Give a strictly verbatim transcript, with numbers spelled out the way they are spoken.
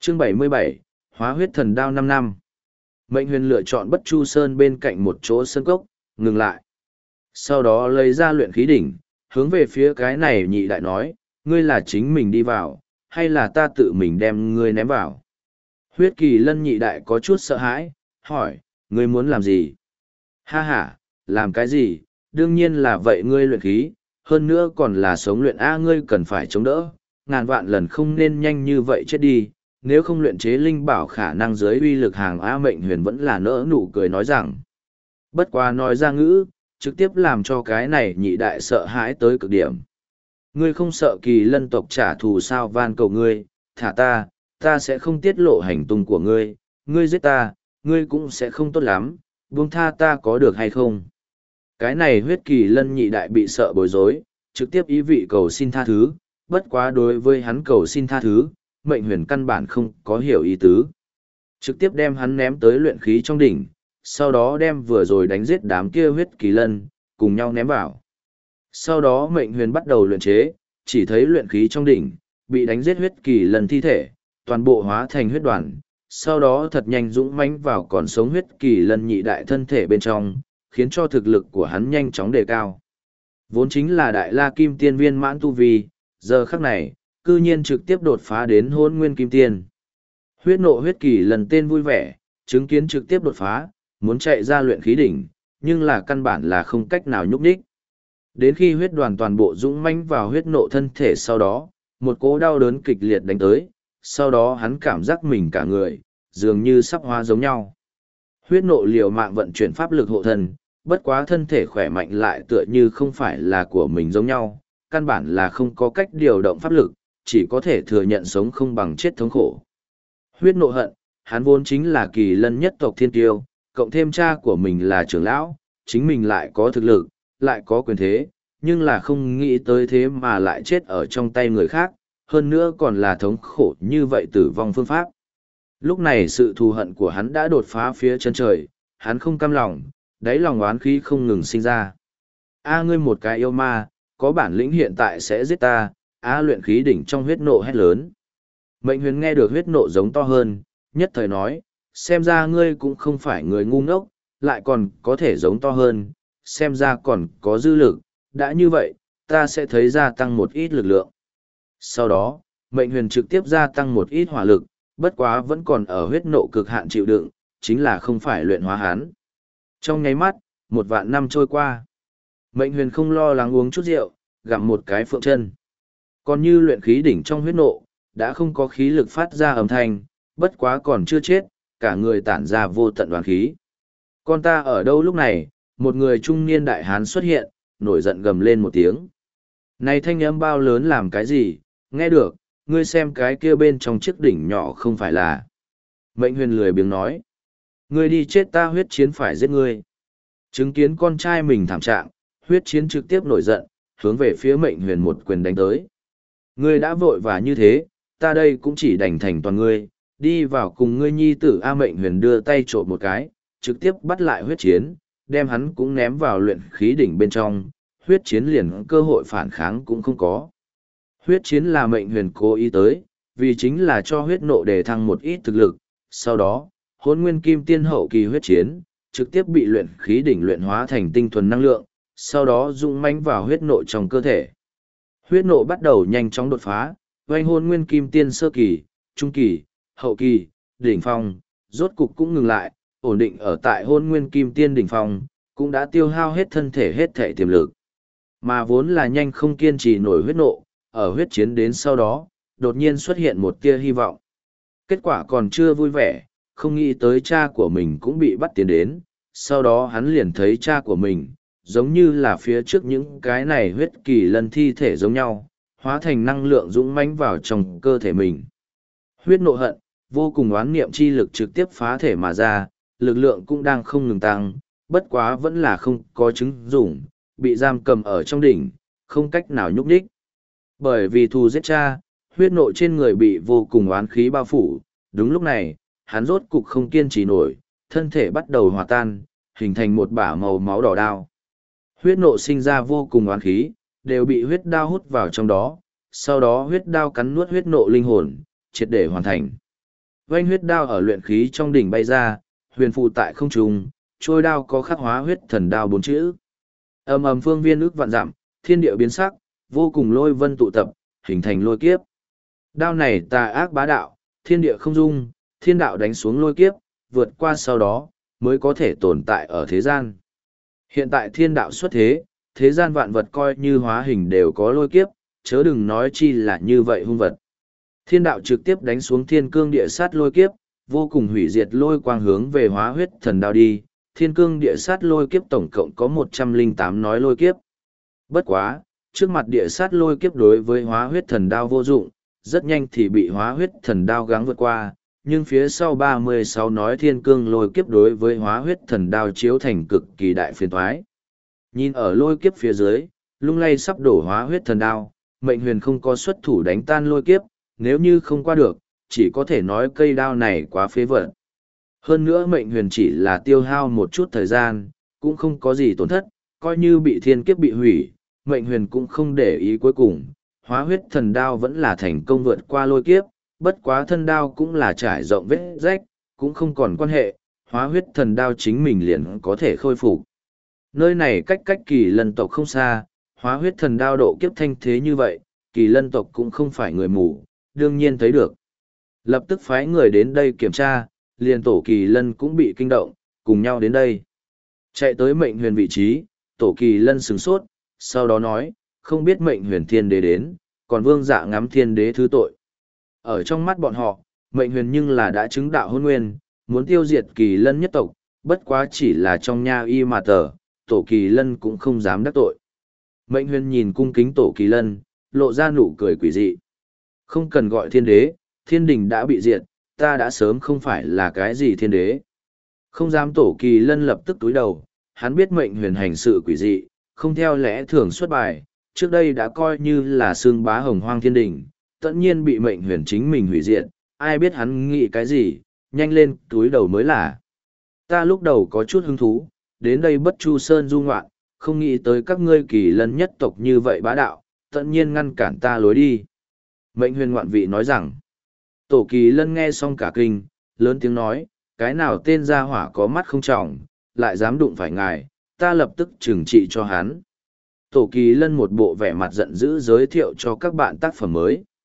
Chương bảy mươi bảy, Hóa huyết thần đao năm năm. Mệnh huyền lựa chọn Bất Chu Sơn bên cạnh một chỗ sơn cốc, ngừng lại. Sau đó lấy ra luyện khí đỉnh, hướng về phía cái này nhị đại nói, ngươi là chính mình đi vào, hay là ta tự mình đem ngươi ném vào? Huyết Kỳ Lân nhị đại có chút sợ hãi, hỏi, ngươi muốn làm gì? Ha ha, làm cái gì? Đương nhiên là vậy, ngươi luyện khí, hơn nữa còn là sống luyện A, ngươi cần phải chống đỡ, ngàn vạn lần không nên nhanh như vậy chết đi, nếu không luyện chế linh bảo khả năng dưới uy lực hàng A. Mệnh huyền vẫn là nỡ nụ cười nói rằng, bất quá nói ra ngữ, trực tiếp làm cho cái này nhị đại sợ hãi tới cực điểm. Ngươi không sợ Kỳ Lân tộc trả thù sao? Van cầu ngươi, thả ta, ta sẽ không tiết lộ hành tung của ngươi, ngươi giết ta, ngươi cũng sẽ không tốt lắm, buông tha ta có được hay không? Cái này Huyết Kỳ Lân nhị đại bị sợ bối rối, trực tiếp ý vị cầu xin tha thứ, bất quá đối với hắn cầu xin tha thứ, mệnh huyền căn bản không có hiểu ý tứ. Trực tiếp đem hắn ném tới luyện khí trong đỉnh, sau đó đem vừa rồi đánh giết đám kia Huyết Kỳ Lân, cùng nhau ném vào. Sau đó mệnh huyền bắt đầu luyện chế, chỉ thấy luyện khí trong đỉnh, bị đánh giết Huyết Kỳ Lân thi thể, toàn bộ hóa thành huyết đoàn, sau đó thật nhanh dũng mãnh vào còn sống Huyết Kỳ Lân nhị đại thân thể bên trong, khiến cho thực lực của hắn nhanh chóng đề cao. Vốn chính là đại la kim tiên viên mãn tu vi, giờ khắc này, cư nhiên trực tiếp đột phá đến hôn nguyên kim tiên. Huyết Nộ Huyết Kỳ Lân tên vui vẻ, chứng kiến trực tiếp đột phá, muốn chạy ra luyện khí đỉnh, nhưng là căn bản là không cách nào nhúc nhích. Đến khi huyết đoàn toàn bộ dũng mãnh vào huyết nộ thân thể sau đó, một cỗ đau đớn kịch liệt đánh tới, sau đó hắn cảm giác mình cả người, dường như sắp hóa giống nhau. Huyết nộ liều mạng vận chuyển pháp lực hộ thân, bất quá thân thể khỏe mạnh lại tựa như không phải là của mình giống nhau, căn bản là không có cách điều động pháp lực, chỉ có thể thừa nhận sống không bằng chết thống khổ. Huyết nộ hận, hắn vốn chính là Kỳ Lân nhất tộc thiên tiêu, cộng thêm cha của mình là trưởng lão, chính mình lại có thực lực, lại có quyền thế, nhưng là không nghĩ tới thế mà lại chết ở trong tay người khác, hơn nữa còn là thống khổ như vậy tử vong phương pháp. Lúc này sự thù hận của hắn đã đột phá phía chân trời, hắn không cam lòng, đáy lòng oán khí không ngừng sinh ra. A ngươi một cái yêu ma, có bản lĩnh hiện tại sẽ giết ta, A luyện khí đỉnh trong huyết nộ hét lớn. Mệnh huyền nghe được huyết nộ giống to hơn, nhất thời nói, xem ra ngươi cũng không phải người ngu ngốc, lại còn có thể giống to hơn, xem ra còn có dư lực, đã như vậy, ta sẽ thấy gia tăng một ít lực lượng. Sau đó, mệnh huyền trực tiếp gia tăng một ít hỏa lực, bất quá vẫn còn ở huyết nộ cực hạn chịu đựng, chính là không phải luyện hóa hắn. Trong nháy mắt, một vạn năm trôi qua. Mệnh huyền không lo lắng uống chút rượu, gặm một cái phượng chân. Còn như luyện khí đỉnh trong huyết nộ, đã không có khí lực phát ra âm thanh, bất quá còn chưa chết, cả người tản ra vô tận đoàn khí. Con ta ở đâu? Lúc này, một người trung niên đại hán xuất hiện, nổi giận gầm lên một tiếng. Này thanh âm bao lớn làm cái gì? Nghe được, ngươi xem cái kia bên trong chiếc đỉnh nhỏ không phải là. Mệnh huyền lười biếng nói. Ngươi đi chết, ta huyết chiến phải giết ngươi. Chứng kiến con trai mình thảm trạng, huyết chiến trực tiếp nổi giận, hướng về phía mệnh huyền một quyền đánh tới. Ngươi đã vội vã như thế, ta đây cũng chỉ đành thành toàn ngươi, đi vào cùng ngươi nhi tử. A mệnh huyền đưa tay trộm một cái, trực tiếp bắt lại huyết chiến, đem hắn cũng ném vào luyện khí đỉnh bên trong, huyết chiến liền cơ hội phản kháng cũng không có. Huyết chiến là mệnh huyền cố ý tới, vì chính là cho huyết nộ đề thăng một ít thực lực, sau đó, hôn nguyên kim tiên hậu kỳ huyết chiến, trực tiếp bị luyện khí đỉnh luyện hóa thành tinh thuần năng lượng, sau đó dũng mãnh vào huyết nộ trong cơ thể. Huyết nộ bắt đầu nhanh chóng đột phá, oanh hôn nguyên kim tiên sơ kỳ, trung kỳ, hậu kỳ, đỉnh phong, rốt cục cũng ngừng lại, ổn định ở tại hôn nguyên kim tiên đỉnh phong, cũng đã tiêu hao hết thân thể hết thể tiềm lực. Mà vốn là nhanh không kiên trì nổi huyết nộ, ở huyết chiến đến sau đó, đột nhiên xuất hiện một tia hy vọng. Kết quả còn chưa vui vẻ, không nghĩ tới cha của mình cũng bị bắt tiến đến, sau đó hắn liền thấy cha của mình, giống như là phía trước những cái này huyết kỳ lân thi thể giống nhau, hóa thành năng lượng dũng mãnh vào trong cơ thể mình. Huyết nộ hận, vô cùng oán niệm chi lực trực tiếp phá thể mà ra, lực lượng cũng đang không ngừng tăng, bất quá vẫn là không có chứng dụng, bị giam cầm ở trong đỉnh, không cách nào nhúc nhích. Bởi vì thù giết cha, huyết nộ trên người bị vô cùng oán khí bao phủ, đúng lúc này, hắn rốt cục không kiên trì nổi, thân thể bắt đầu hòa tan, hình thành một bả màu máu đỏ đao. Huyết nộ sinh ra vô cùng oán khí, đều bị huyết đao hút vào trong đó, sau đó huyết đao cắn nuốt huyết nộ linh hồn, triệt để hoàn thành. Oanh huyết đao ở luyện khí trong đỉnh bay ra, huyền phù tại không trung, trôi đao có khắc hóa huyết thần đao bốn chữ. Ầm ầm phương viên ước vạn dặm, thiên địa biến sắc, vô cùng lôi vân tụ tập, hình thành lôi kiếp. Đao này tà ác bá đạo, thiên địa không dung, thiên đạo đánh xuống lôi kiếp, vượt qua sau đó, mới có thể tồn tại ở thế gian. Hiện tại thiên đạo xuất thế, thế gian vạn vật coi như hóa hình đều có lôi kiếp, chớ đừng nói chi là như vậy hung vật. Thiên đạo trực tiếp đánh xuống thiên cương địa sát lôi kiếp, vô cùng hủy diệt lôi quang hướng về hóa huyết thần đao đi, thiên cương địa sát lôi kiếp tổng cộng có một trăm lẻ tám nói lôi kiếp. Bất quá, trước mặt địa sát lôi kiếp đối với hóa huyết thần đao vô dụng, rất nhanh thì bị hóa huyết thần đao gắng vượt qua, nhưng phía sau ba mươi sáu nói thiên cương lôi kiếp đối với hóa huyết thần đao chiếu thành cực kỳ đại phiền toái. Nhìn ở lôi kiếp phía dưới, lung lay sắp đổ hóa huyết thần đao, mệnh huyền không có xuất thủ đánh tan lôi kiếp, nếu như không qua được, chỉ có thể nói cây đao này quá phế vật. Hơn nữa mệnh huyền chỉ là tiêu hao một chút thời gian, cũng không có gì tổn thất, coi như bị thiên kiếp bị hủy, mệnh huyền cũng không để ý cuối cùng, hóa huyết thần đao vẫn là thành công vượt qua lôi kiếp, bất quá thân đao cũng là trải rộng vết rách, cũng không còn quan hệ, hóa huyết thần đao chính mình liền có thể khôi phục. Nơi này cách cách kỳ lân tộc không xa, hóa huyết thần đao độ kiếp thanh thế như vậy, kỳ lân tộc cũng không phải người mù, đương nhiên thấy được. Lập tức phái người đến đây kiểm tra, liền tổ kỳ lân cũng bị kinh động, cùng nhau đến đây. Chạy tới mệnh huyền vị trí, tổ kỳ lân sửng sốt, sau đó nói, không biết mệnh huyền thiên đế đến, còn vương dạ ngắm thiên đế thứ tội. Ở trong mắt bọn họ, mệnh huyền nhưng là đã chứng đạo hôn nguyên, muốn tiêu diệt kỳ lân nhất tộc, bất quá chỉ là trong nha y mà tờ, tổ kỳ lân cũng không dám đắc tội. Mệnh huyền nhìn cung kính tổ kỳ lân, lộ ra nụ cười quỷ dị. Không cần gọi thiên đế, thiên đình đã bị diệt, ta đã sớm không phải là cái gì thiên đế. Không dám tổ kỳ lân lập tức túi đầu, hắn biết mệnh huyền hành sự quỷ dị, không theo lẽ thường xuất bài, trước đây đã coi như là xương bá hồng hoang thiên đình, tất nhiên bị mệnh huyền chính mình hủy diệt, ai biết hắn nghĩ cái gì, nhanh lên túi đầu mới là. Ta lúc đầu có chút hứng thú, đến đây bất chu sơn du ngoạn, không nghĩ tới các ngươi kỳ lân nhất tộc như vậy bá đạo, tất nhiên ngăn cản ta lối đi. Mệnh huyền ngoạn vị nói rằng, tổ kỳ lân nghe xong cả kinh, lớn tiếng nói, cái nào tên gia hỏa có mắt không trọng, lại dám đụng phải ngài, ta lập tức trừng trị cho hắn. Tổ kỳ lân một bộ vẻ mặt giận dữ giới thiệu cho các bạn tác phẩm mới.